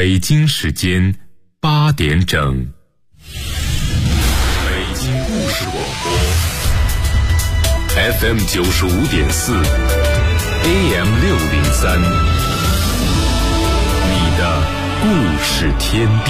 北京时间8点整，北京故事广播 FM 95.4 AM 603，你的故事天地。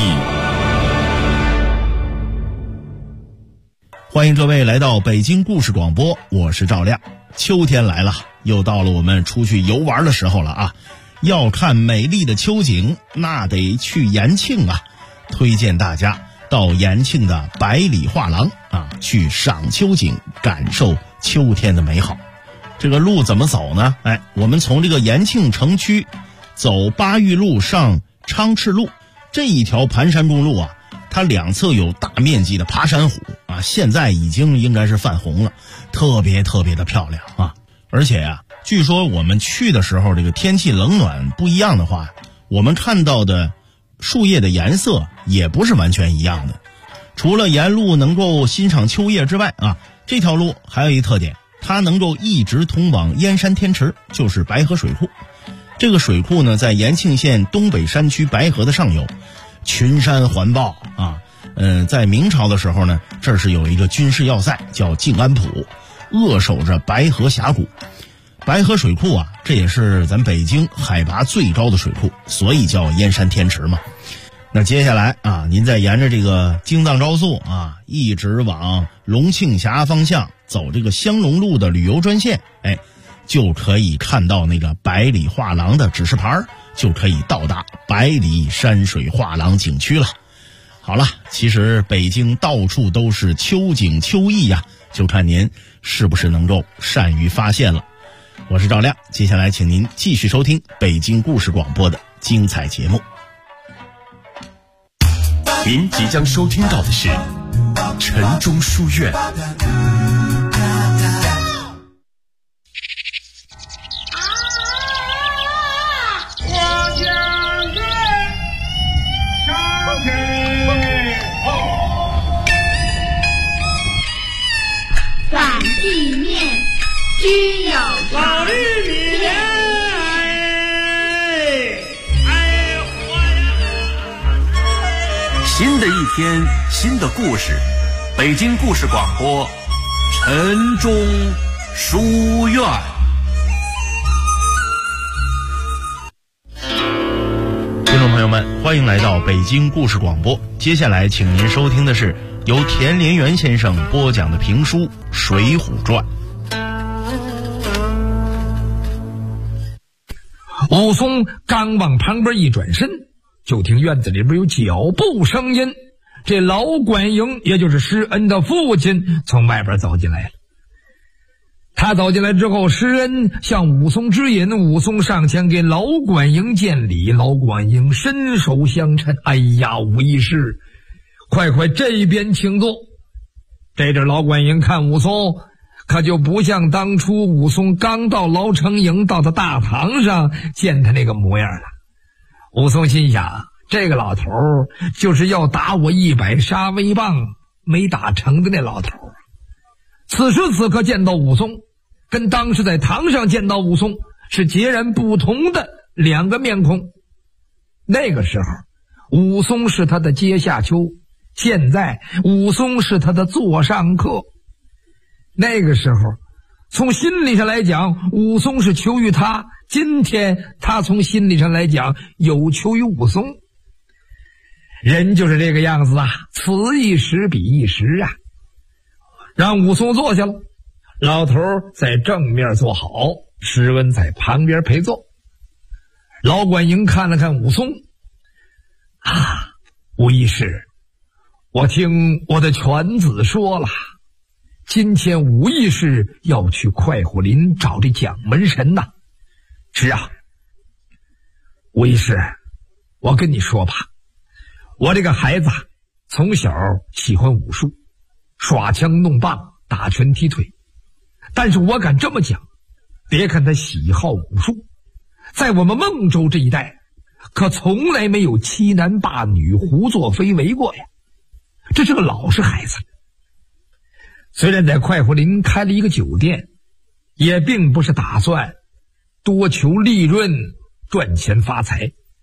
欢迎各位来到北京故事广播，我是赵亮。秋天来了，又到了我们出去游玩的时候了啊！要看美丽的秋景，那得去延庆啊！推荐大家到延庆的百里画廊啊，去赏秋景，感受秋天的美好。这个路怎么走呢？我们从这个延庆城区走巴育路上昌赤路，这一条盘山公路啊，它两侧有大面积的爬山虎啊，现在已经应该是泛红了，特别的漂亮啊！而且啊，据说我们去的时候，这个天气冷暖不一样的话，我们看到的树叶的颜色也不是完全一样的。除了沿路能够欣赏秋叶之外啊，这条路还有一特点，它能够一直通往燕山天池，就是白河水库。这个水库呢，在延庆县东北山区白河的上游，群山环抱啊。在明朝的时候呢，这是有一个军事要塞叫静安浦，扼守着白河峡谷。白河水库啊，这也是咱北京海拔最高的水库，所以叫燕山天池嘛。那接下来啊，您再沿着这个京藏高速啊，一直往龙庆峡方向走，这个香龙路的旅游专线，就可以看到那个百里画廊的指示牌，就可以到达百里山水画廊景区了。好了，其实北京到处都是秋景秋意呀，就看您是不是能够善于发现了。我是赵亮，接下来请您继续收听北京故事广播的精彩节目。 您即将收听到的是城中书院。 反地面居有常， 新的一天，新的故事，北京故事广播，城中书院。 听众朋友们，欢迎来到北京故事广播。接下来请您收听的是由田连元先生播讲的评书《水浒传》。 武松刚往旁边一转身，就听院子里边有脚步声音，这老管营也就是施恩的父亲从外边走进来了。他走进来之后，施恩向武松指引，武松上前给老管营见礼，老管营伸手相称：“哎呀，武义士，快这边请坐。”这阵老管营看武松，可就不像当初武松刚到牢城营到他大堂上见他那个模样了。武松心想，这个老头就是要打我100杀威棒没打成的那老头。此时此刻见到武松，跟当时在堂上见到武松是截然不同的两个面孔。那个时候武松是他的阶下囚，现在武松是他的座上客。那个时候从心理上来讲，武松是求于他，今天他从心理上来讲有求于武松。人就是这个样子啊，此一时彼一时啊。让武松坐下了，老头在正面坐好，施恩在旁边陪坐。老管营看了看武松，武义士，我听我的犬子说了，今天武义士要去快活林找这蒋门神呐。是啊，武义士，我跟你说吧，我这个孩子从小喜欢武术，耍枪弄棒，打拳踢腿。但是我敢这么讲，别看他喜好武术，在我们孟州这一带可从来没有欺男霸女胡作非为过呀。这是个老实孩子。虽然在快活林开了一个酒店，也并不是打算多求利润赚钱发财，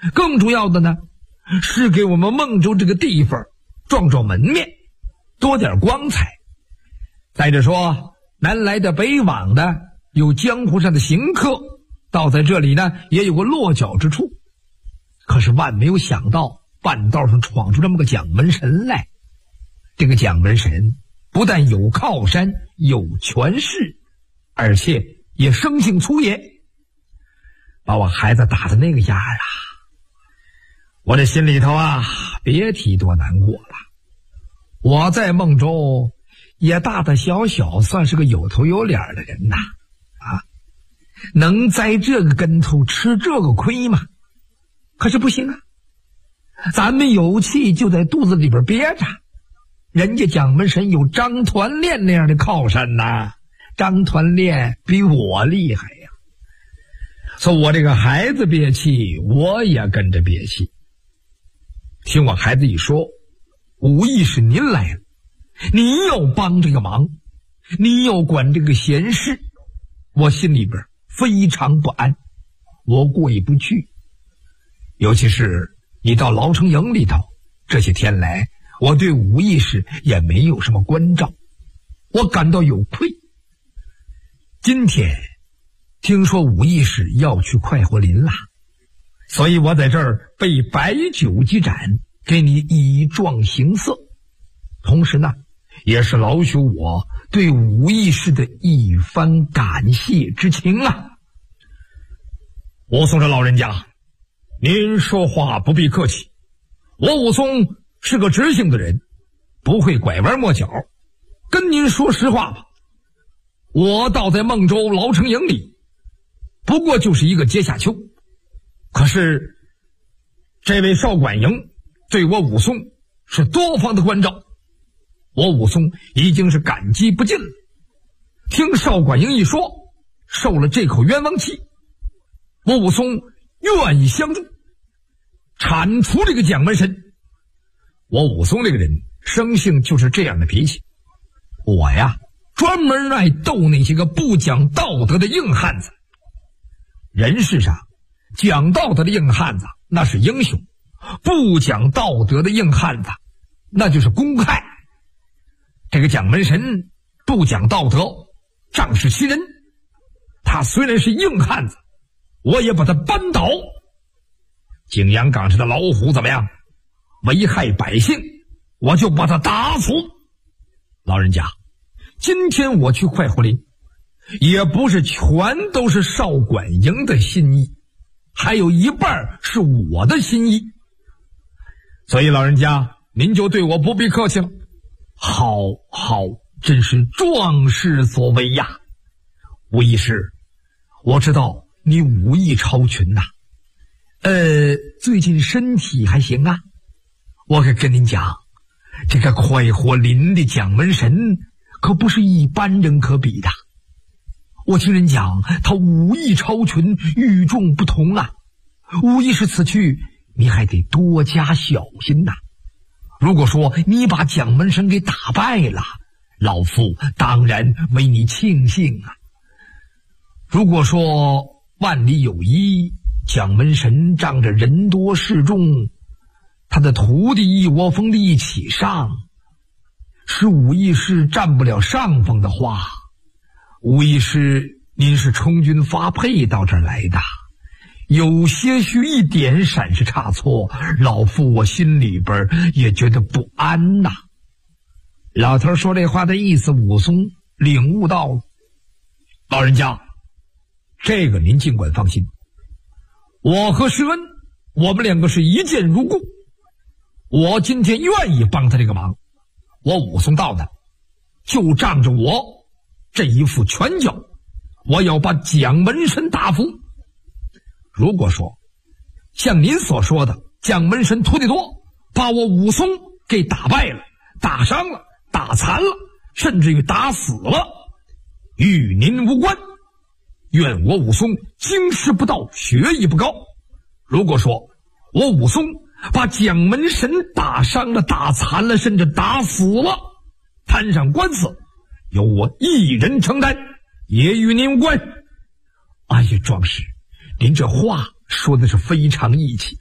更主要的呢，是给我们孟州这个地方壮门面，多点光彩。再者说，南来的北往的，有江湖上的行客，到在这里呢，也有个落脚之处。可是万没有想到，半道上闯出这么个蒋门神来。这个蒋门神不但有靠山，有权势，而且也生性粗野，把我孩子打的那个样啊！我这心里头啊，别提多难过了。我在孟州也大大小小算是个有头有脸的人呐，能栽这个跟头吃这个亏吗？可是不行啊，咱们有气就在肚子里边憋着。人家蒋门神有张团练那样的靠山呐，张团练比我厉害呀。所以我这个孩子憋气，我也跟着憋气。听我孩子一说，无意是您来了，您要帮这个忙，您要管这个闲事，我心里边非常不安，我过意不去。尤其是你到牢城营里头，这些天来我对武义士也没有什么关照，我感到有愧。今天听说武义士要去快活林了，所以我在这儿备白酒几盏，给你以壮形色，同时呢，也是劳许我对武义士的一番感谢之情啊。武松这老人家，您说话不必客气，我武松是个直性的人，不会拐弯抹角。跟您说实话吧，我倒在孟州牢城营里，不过就是一个阶下囚。可是这位少管营对我武松是多方的关照，我武松已经是感激不尽了。听少管营一说，受了这口冤枉气，我武松愿意相助，铲除这个蒋门神。我武松这个人生性就是这样的脾气，我呀专门爱斗那些个不讲道德的硬汉子。人世上讲道德的硬汉子那是英雄，不讲道德的硬汉子那就是公害。这个蒋门神不讲道德，仗势欺人，他虽然是硬汉子，我也把他扳倒。景阳冈上的老虎怎么样？危害百姓，我就把他打死。老人家，今天我去快活林，也不是全都是少管营的心意，还有一半是我的心意。所以老人家，您就对我不必客气了。好，真是壮士所为呀。武义士，我知道你武艺超群呐，最近身体还行啊？我可跟您讲，这个快活林的蒋门神可不是一般人可比的。我听人讲，他武艺超群，与众不同啊。武义士此去，你还得多加小心呐。如果说你把蒋门神给打败了，老夫当然为你庆幸啊。如果说万里有一，蒋门神仗着人多势众，他的徒弟一窝蜂的一起上，使武义士占不了上风的话，武义士您是充军发配到这儿来的，有些许一点闪失差错，老夫我心里边也觉得不安呐。老头说这话的意思，武松领悟到了。老人家，这个您尽管放心，我和施恩，我们两个是一见如故。我今天愿意帮他这个忙，我武松到的就仗着我这一副拳脚，我要把蒋门神打服。如果说像您所说的蒋门神徒弟多，把我武松给打败了，打伤了，打残了，甚至于打死了，与您无关。愿我武松经世不到，学艺不高。如果说我武松把蒋门神打伤了，打残了，甚至打死了，摊上官司由我一人承担，也与您无关。哎呀，壮士，您这话说的是非常义气，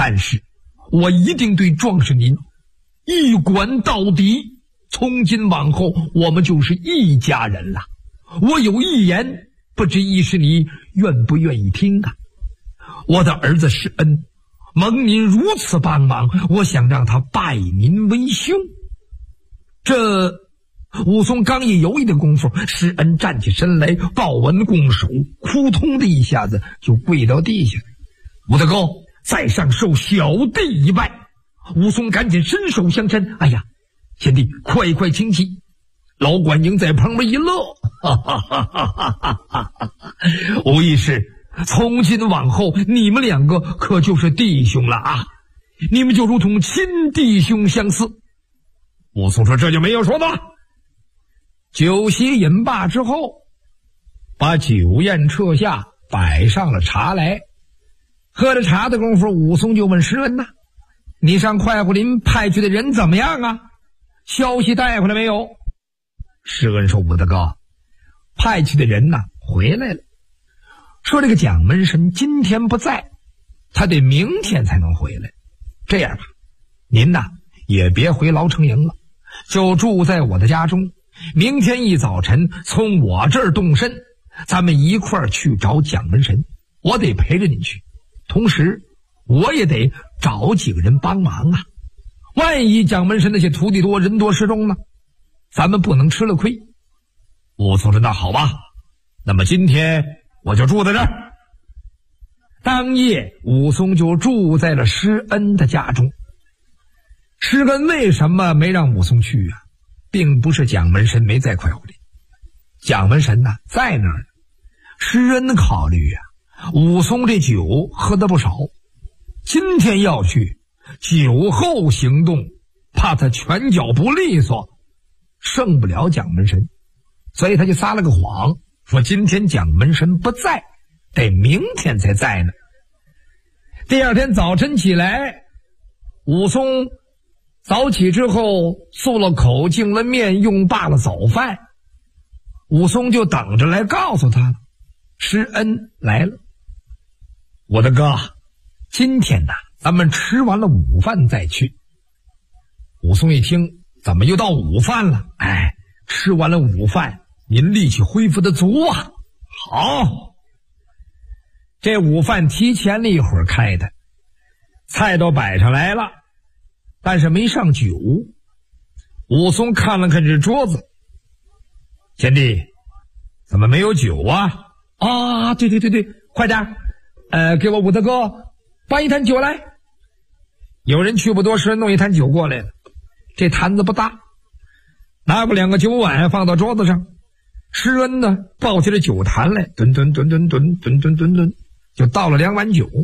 但是我一定对壮士您一管到底，从今往后我们就是一家人了。我有一言，不知义士你愿不愿意听啊？我的儿子施恩蒙您如此帮忙，我想让他拜您为兄。这武松刚一犹豫的功夫，施恩站起身来，抱稳拱手，扑通的一下子就跪到地下。武大哥，在上受小弟一拜。武松赶紧伸手相搀，哎呀，贤弟快快请起。老管营在旁边一乐，哈哈哈哈哈哈！武义士，从今往后你们两个可就是弟兄了啊，你们就如同亲弟兄相似。武松说：“这就没有说的。”酒席饮罢之后，把酒宴撤下，摆上了茶来。喝着茶的功夫，武松就问施恩呐：“你上快活林派去的人怎么样啊？消息带回来没有？”施恩说：“武大哥，派去的人呐回来了，说这个蒋门神今天不在，他得明天才能回来。这样吧，您呐也别回牢城营了，就住在我的家中。明天一早晨从我这儿动身，咱们一块儿去找蒋门神。我得陪着你去，同时我也得找几个人帮忙啊。万一蒋门神那些徒弟多人多势众呢，咱们不能吃了亏。”武松说：“那好吧，那么今天我就住在这儿。”当夜武松就住在了施恩的家中。施恩为什么没让武松去啊？并不是蒋门神没在快活林，蒋门神呢在那儿呢。施恩考虑啊，武松这酒喝得不少，今天要去，酒后行动怕他拳脚不利索，胜不了蒋门神，所以他就撒了个谎，说今天蒋门神不在，得明天才在呢。第二天早晨起来，武松早起之后漱了口，净了面，用罢了早饭，武松就等着来告诉他了。施恩来了：“我的哥，今天呐咱们吃完了午饭再去。”武松一听，怎么又到午饭了？哎，吃完了午饭，您力气恢复的足啊。好，这午饭提前了一会儿开的，菜都摆上来了，但是没上酒。武松看了看这桌子：“贤弟，怎么没有酒啊？”“啊，对，快点，给我武大哥搬一坛酒来。”有人去不多时弄一坛酒过来了，这坛子不大，拿过2个酒碗放到桌子上。施恩呢抱起了酒坛来，吨，就倒了2碗酒。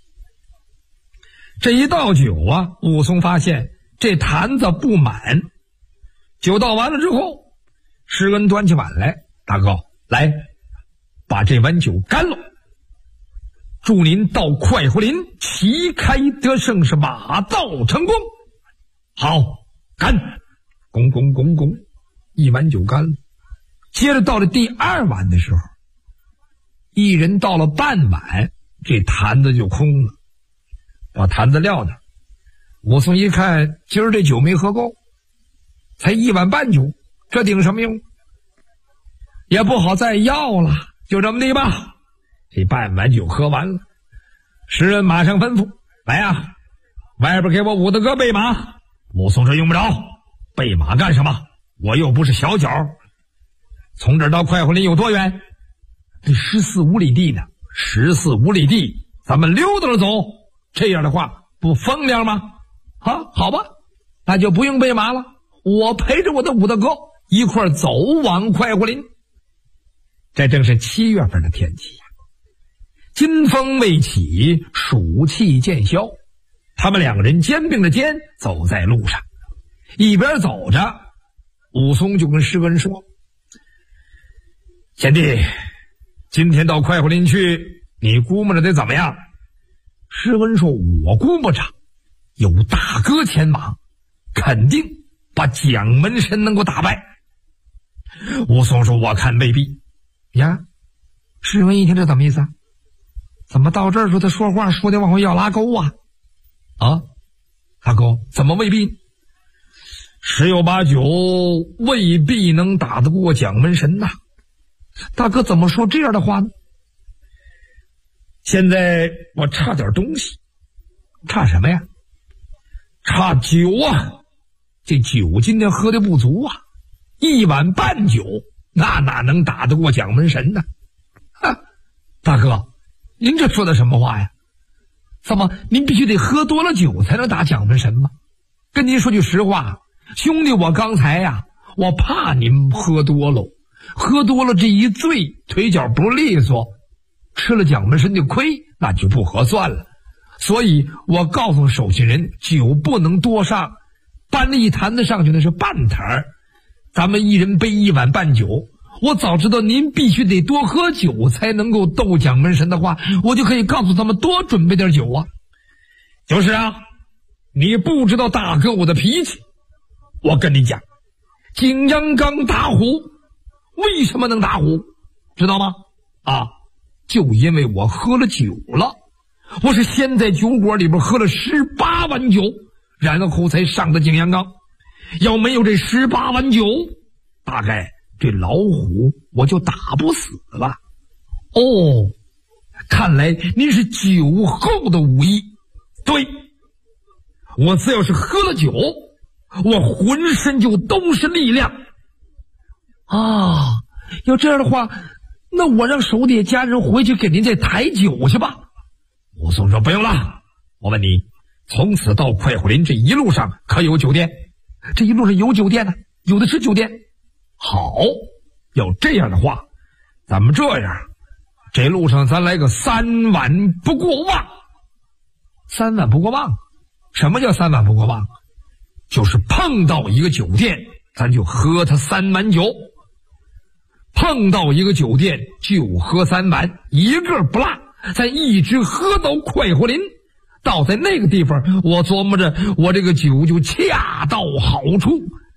这一倒酒啊，武松发现这坛子不满。酒倒完了之后，施恩端起碗来：“大哥，来，把这碗酒干了，祝您到快活林旗开得胜，是马到成功。”“好，干！”拱，一碗酒干了。接着到了第2碗的时候，一人倒了半碗，这坛子就空了，把坛子撂那。武松一看，今儿这酒没喝够，才1碗半酒，这顶什么用？也不好再要了，就这么地吧。这半碗酒喝完了，施恩马上吩咐：“来啊，外边给我武大哥备马。”武松说：“用不着，备马干什么？我又不是小脚。从这儿到快活林有多远？这14、15里地呢。14、15里地，咱们溜达着走，这样的话不风凉吗？啊，好吧，那就不用备马了，我陪着我的武大哥一块走往快活林。”这正是7月份的天气呀，金风未起，暑气渐消。他们2个人肩并着肩走在路上，一边走着，武松就跟施恩说：“贤弟，今天到快活林去，你估摸着得怎么样？”施恩说：“我估摸着有大哥前往，肯定把蒋门神能够打败。”武松说：“我看未必。”呀，施恩一听这怎么意思啊？怎么到这儿说他说话说的往回要拉钩啊？ 啊，大哥，怎么未必？十有八九未必能打得过蒋门神呐。大哥怎么说这样的话呢？现在我差点东西。差什么呀？差酒啊！这酒今天喝的不足啊，1碗半酒，那哪能打得过蒋门神呢？大哥，您这说的什么话呀？怎么您必须得喝多了酒才能打蒋门神吗？跟您说句实话，兄弟，我刚才呀，我怕您喝多了这一醉，腿脚不利索，吃了蒋门神的亏，那就不合算了。所以我告诉手下人，酒不能多上，搬了一坛子上去那是半坛，咱们一人背1碗半酒。我早知道您必须得多喝酒才能够斗蒋门神的话，我就可以告诉他们多准备点酒啊。就是啊，你不知道大哥我的脾气。我跟你讲，景阳冈打虎为什么能打虎，知道吗？就因为我喝了酒了。我是先在酒馆里边喝了18碗酒，然后才上的景阳冈。要没有这18碗酒，大概这老虎我就打不死了。哦，看来您是酒后的武艺。对，我只要是喝了酒，我浑身就都是力量。要这样的话，那我让手底下家人回去给您再抬酒去吧。武松说不用了，我问你，从此到快活林这一路上可有酒店？这一路上有酒店呢，有的是酒店。好，要这样的话，咱们这样，这路上咱来个3碗不过望。3碗不过望？什么叫3碗不过望？就是碰到一个酒店，咱就喝他3碗酒。碰到一个酒店就喝3碗，一个不落，咱一直喝到快活林。到在那个地方，我琢磨着我这个酒就恰到好处。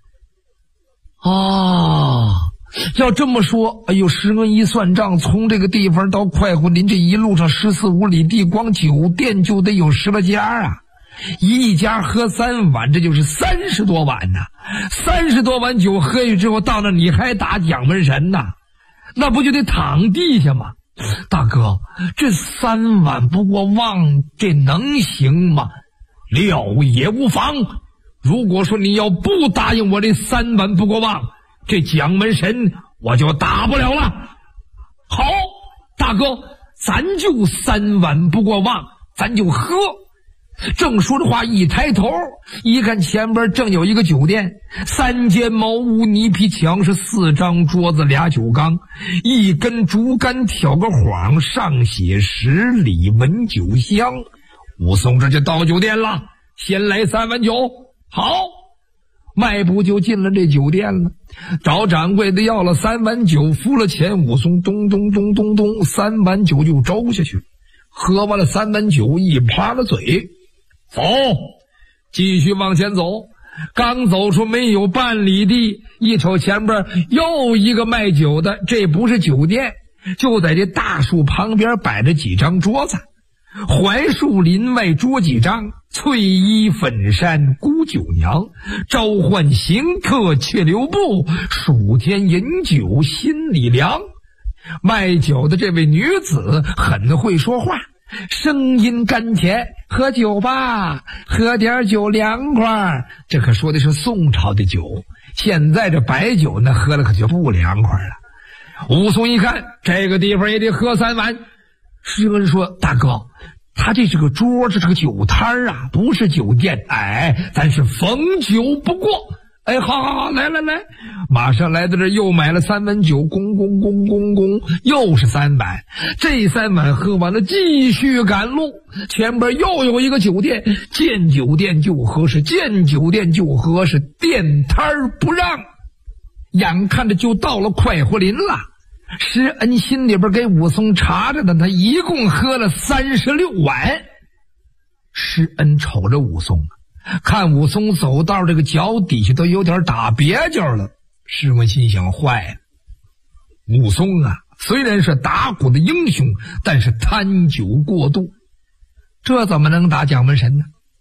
要这么说，哎呦，师恩一算账，从这个地方到快活林这一路上14、15里地，光酒店就得有10来家啊。一家喝3碗，这就是30多碗呐！30多碗酒喝下去之后，到那你还打蒋门神呐？那不就得躺地下吗？大哥，这3碗不过望，这能行吗？料也无妨。如果说你要不答应我这3碗不过望，这蒋门神我就打不了了。好，大哥，咱就3碗不过望，咱就喝。正说着话，一抬头一看，前边正有一个酒店，3间茅屋，泥皮墙，是4张桌子，2酒缸，1根竹竿挑个晃，上写10里闻酒香。武松这就到酒店了，先来3碗酒。好，迈步就进了这酒店了，找掌柜的要了3碗酒，付了钱，武松咚咚咚咚咚，3碗酒就周下去。喝完了3碗酒，一趴了嘴，走，继续往前走。刚走出没有半里地，一瞅前边又一个卖酒的，这不是酒店，就在这大树旁边摆着几张桌子，槐树林外桌几张，翠衣粉衫沽酒娘，召唤行客却留步，暑天饮酒心里凉。卖酒的这位女子很会说话，声音甘甜，喝酒吧，喝点酒凉快。这可说的是宋朝的酒，现在这白酒呢，喝了可就不凉快了。武松一看，这个地方也得喝3碗。师恩说，大哥，他这是个桌，这是个酒摊啊，不是酒店。咱是逢酒不过。好，来，马上来到这儿，又买了3碗酒，公，又是3碗。这3碗喝完了，继续赶路。前边又有一个酒店，见酒店就喝，是见酒店就喝，是店摊不让。眼看着就到了快活林了，施恩心里边给武松查着呢，他一共喝了36碗。施恩瞅着武松，看武松走到这个脚底下都有点打蹩脚了。施恩心想，坏了，武松啊，虽然是打虎的英雄，但是贪酒过度，这怎么能打蒋门神呢？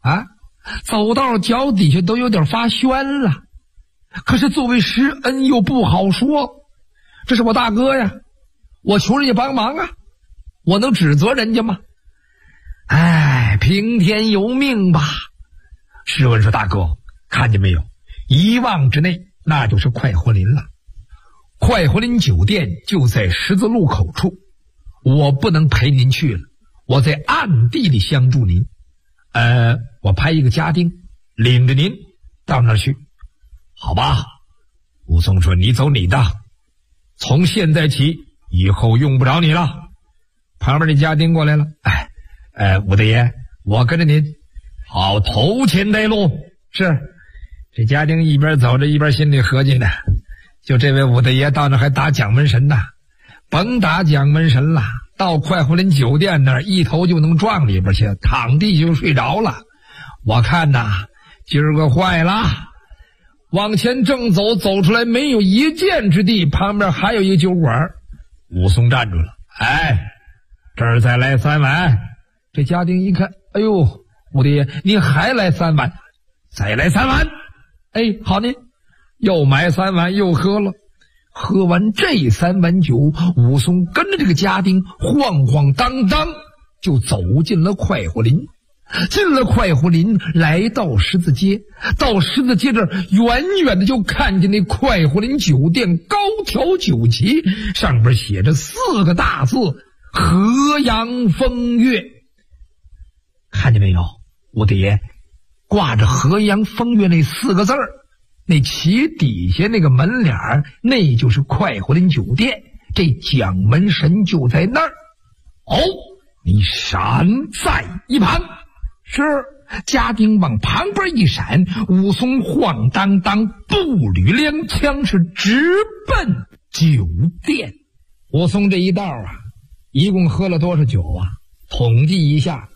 啊，走到脚底下都有点发眩了。可是作为施恩又不好说，这是我大哥呀，我求人家帮忙啊，我能指责人家吗？哎，听天由命吧。施恩说，大哥，看见没有，1望之内那就是快活林了。快活林酒店就在十字路口处，我不能陪您去了，我在暗地里相助您。我派一个家丁领着您到那儿去，好吧？武松说，你走你的，从现在起以后用不着你了。旁边的家丁过来了，武大爷，我跟着您。好，头前带路。是。这家丁一边走着一边心里合计呢，就这位武大爷到那还打蒋门神呐，甭打蒋门神了，到快活林酒店那儿一头就能撞里边去，躺地就睡着了。我看呐，今儿个坏了。往前正走，走出来没有一箭之地，旁边还有一个酒馆。武松站住了，这儿再来3碗。这家丁一看，哎呦，武大爷您还来3碗？再来3碗。好呢，又买3碗又喝了。喝完这3碗酒，武松跟着这个家丁晃晃荡荡就走进了快活林。进了快活林，来到十字街，到十字街这儿，远远的就看见那快活林酒店高挑酒旗，上边写着4个大字：河阳风月。看见没有，武大爷，挂着河阳风月那4个字儿，那旗底下那个门脸儿，那就是快活林酒店，这蒋门神就在那儿。你闪在一旁。是。家丁往旁边一闪，武松晃荡荡步履踉跄，是直奔酒店。武松这一道一共喝了多少酒啊？统计一下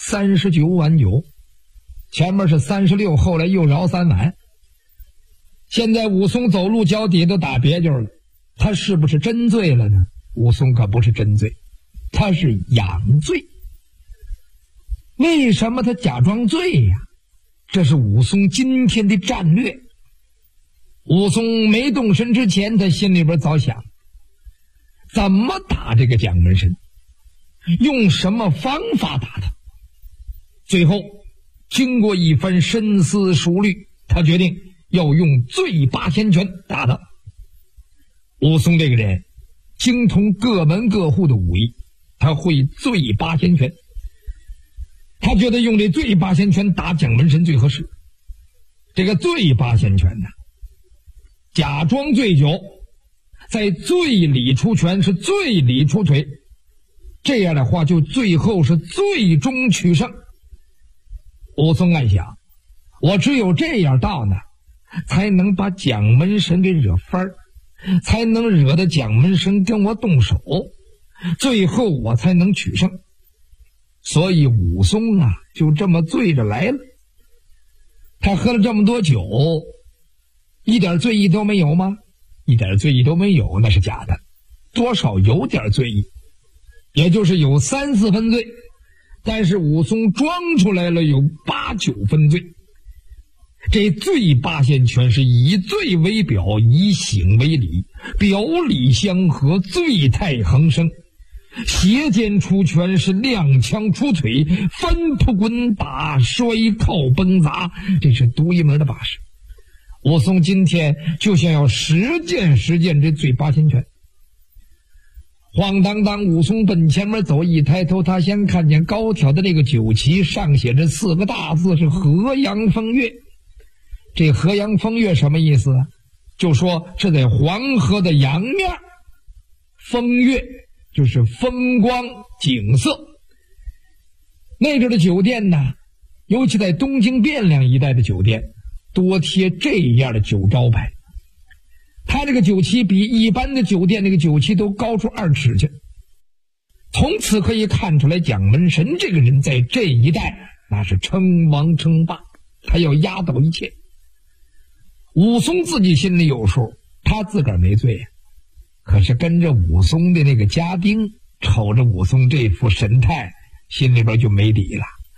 ，39碗酒，前面是36，后来又饶3碗。现在武松走路脚底都打别扭了，他是不是真醉了呢？武松可不是真醉，他是仰醉。为什么他假装醉呀？这是武松今天的战略。武松没动身之前，他心里边早想，怎么打这个蒋门神，用什么方法打他。最后经过一番深思熟虑，他决定要用醉八仙拳打他。武松这个人精通各门各户的武艺，他会醉八仙拳，他觉得用这醉八仙拳打蒋门神最合适。这个醉八仙拳呢，假装醉酒，在醉里出拳，是醉里出腿，这样的话就最后是最终取胜。武松暗想，我只有这样到呢，才能把蒋门神给惹翻儿，才能惹得蒋门神跟我动手，最后我才能取胜。所以武松就这么醉着来了。他喝了这么多酒，一点醉意都没有吗？一点醉意都没有，那是假的，多少有点醉意，也就是有3、4分醉，但是武松装出来了有8、9分醉。这醉八仙拳是以醉为表，以醒为里，表里相合，醉态横生。斜肩出拳，是踉跄出腿，翻扑滚打，摔靠崩砸，这是独一门的把式。武松今天就想要实践这醉八仙拳。晃荡荡武松奔前面走，一抬头他先看见高挑的那个酒旗，上写着4个大字，是河阳风月。这河阳风月什么意思啊？就说是在黄河的阳面，风月就是风光景色。那阵的酒店呢，尤其在东京汴梁一带的酒店，多贴这样的酒招牌。他这个酒旗比一般的酒店那个酒旗都高出2尺去。从此可以看出来，蒋门神这个人在这一带那是称王称霸，他要压倒一切。武松自己心里有数，他自个儿没醉，可是跟着武松的那个家丁瞅着武松这副神态，心里边就没底了。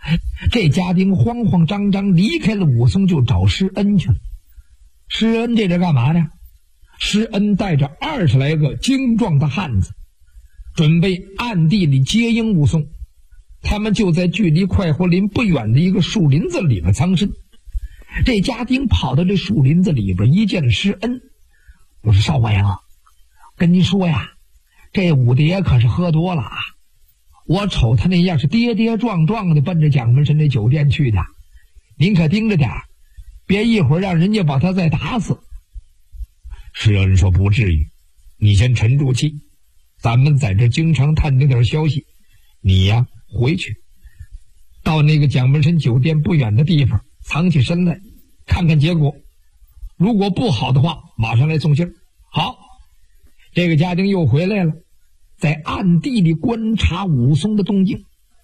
这家丁慌慌张张离开了武松，就找施恩去了。施恩这是干嘛呢？施恩带着20来个精壮的汉子，准备暗地里接应武松。他们就在距离快活林不远的一个树林子里面藏身。这家丁跑到这树林子里边，一见了施恩，我说少官啊，跟您说呀，这五爷可是喝多了啊！我瞅他那样是跌跌撞撞的奔着蒋门神那酒店去的，您可盯着点，别一会儿让人家把他再打死。施恩说不至于，你先沉住气，咱们在这经常探听点消息，你呀回去到那个蒋门神酒店不远的地方藏起身来，看看结果，如果不好的话马上来送信。好，这个家丁又回来了，在暗地里观察武松的动静。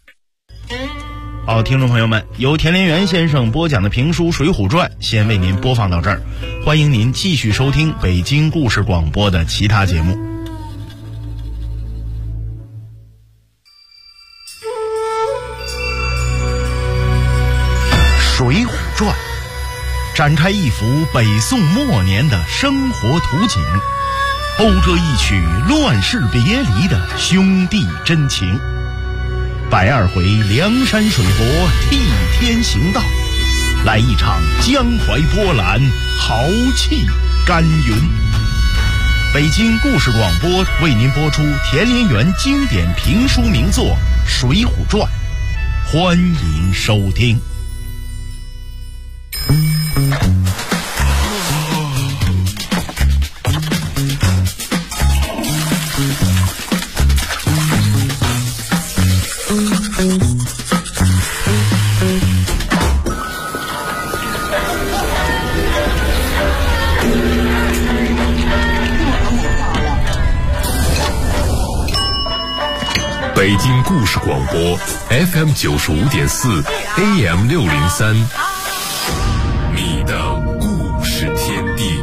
好，听众朋友们，由田连元先生播讲的评书《水浒传》先为您播放到这儿，欢迎您继续收听北京故事广播的其他节目。《水浒传》展开一幅北宋末年的生活图景，讴歌一曲乱世别离的兄弟真情。120回梁山水泊替天行道，来一场江淮波澜豪气干云。北京故事广播为您播出田连元经典评书名作《水浒传》，欢迎收听。 北京故事广播 FM 95.4 AM 603，你的故事天地。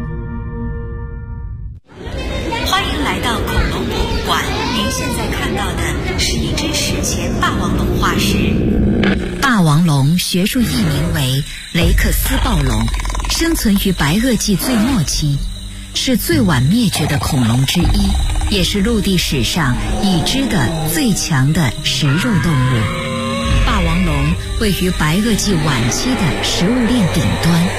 欢迎来到恐龙博物馆，您现在看到的是一只史前霸王龙化石。霸王龙学术译名为雷克斯暴龙，生存于白垩纪最末期，是最晚灭绝的恐龙之一，也是陆地史上已知的最强的食肉动物。霸王龙位于白垩纪晚期的食物链顶端。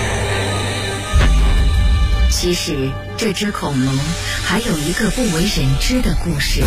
其实这只恐龙还有一个不为人知的故事。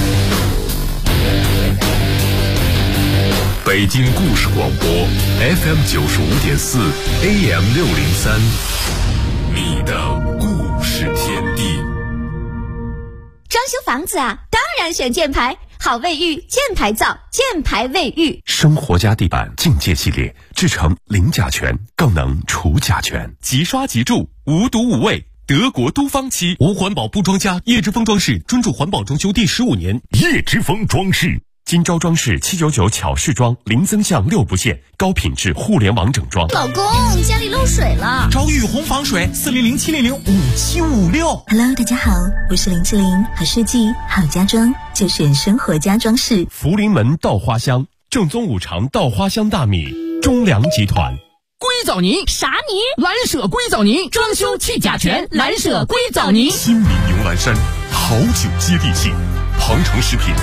北京故事广播 FM 95.4 AM 603，你的故事天地。 装修房子啊，当然选箭牌，好卫浴，箭牌造，箭牌卫浴。 生活家地板境界系列制成零甲醛，更能除甲醛，即刷即住，无毒无味。德国都方漆无环保布装家叶之峰装饰专注环保装修第15年。叶之峰装饰，今朝装饰799巧饰装，零增项6不限，高品质互联网整装。 老公，家里漏水了， 找雨虹防水400-700-5756。 Hello， 大家好，我是林志玲，好设计好家装就选生活家装饰。 福临门稻花香，正宗五常稻花香大米，中粮集团。 硅藻泥啥泥？ 蓝舍硅藻泥，装修去甲醛，蓝舍硅藻泥。 新民营蓝山，好酒接地气，庞城食品